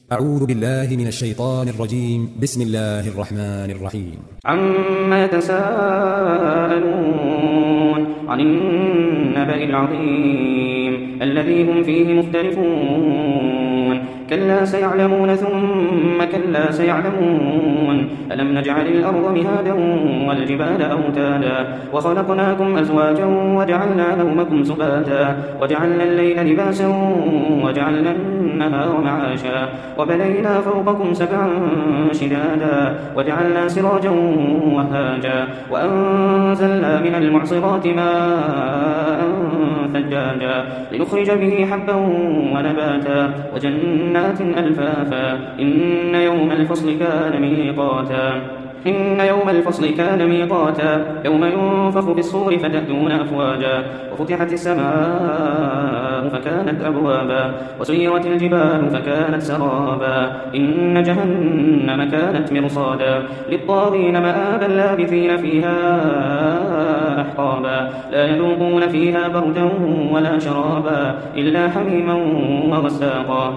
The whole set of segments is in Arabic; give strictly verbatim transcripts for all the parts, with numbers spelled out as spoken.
أعوذ بالله من الشيطان الرجيم. بسم الله الرحمن الرحيم. عما يتساءلون عن النبأ العظيم الذي هم فيه مختلفون كلا سيعلمون ثم كلا سيعلمون ألم نجعل الأرض مهادا والجبال أوتادا وخلقناكم أزواجا وجعلنا نومكم سباتا وجعلنا الليل لباسا وجعلنا النهار معاشا وبنينا فوقكم سبعا شدادا وجعلنا سراجا وهاجا وأنزلنا من المعصرات ماء ثجاجا لنخرج به حبا ونباتا وجنات ألفافا إن يوم الفصل كان ميقاتا إن يوم الفصل كان ميقاتا يوم ينفخ في الصور فتأتون أفواجا وفتحت السماء فكانت أبوابا وسيرت الجبال فكانت سرابا إن جهنم كانت مرصادا للطاغين مآبا لابثين فيها أحقابا لا يذوقون فيها بردا ولا شرابا إلا حميما وغساقا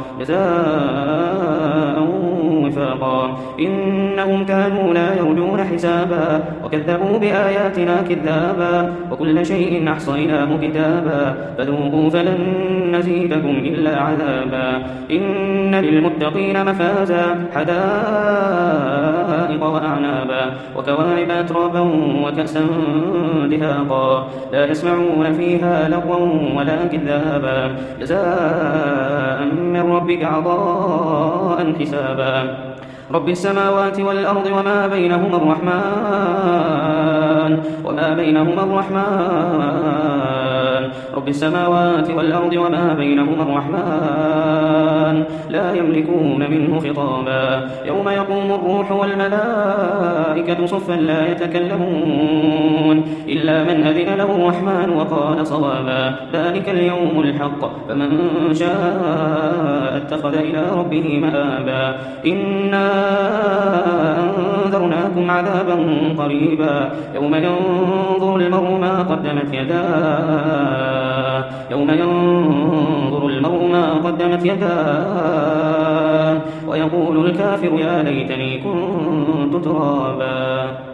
جزاء وفاقا إنهم كانوا لا يرجون حسابا وكذبوا بآياتنا كذابا وكل شيء أحصيناه كتابا فذوقوا فلن نزيدكم إلا عذابا إن للمتقين مفازا حدائق وأعنابا وكواعب أترابا وكأسا دهاقا لا يسمعون فيها لغوا ولا كذابا جزاء من ربك عطاء حسابا رب السماوات والأرض وما بينهما الرحمن وما بينهما الرحمن رب السماوات والأرض وما بينهما الرحمن لا يملكون منه خطابا يوم يقوم الروح والملائكة صفا لا يتكلمون إلا من أذن له الرحمن وقال صوابا ذلك اليوم الحق فمن شاء اتخذ إلى ربه مآبا إنا أنذرناكم عذابا قريبا يوم ينظر المرء ما قدمت يداه يوم ينظر المرء ما قدمت يداه ويقول الكافر يا ليتني كنت ترابا.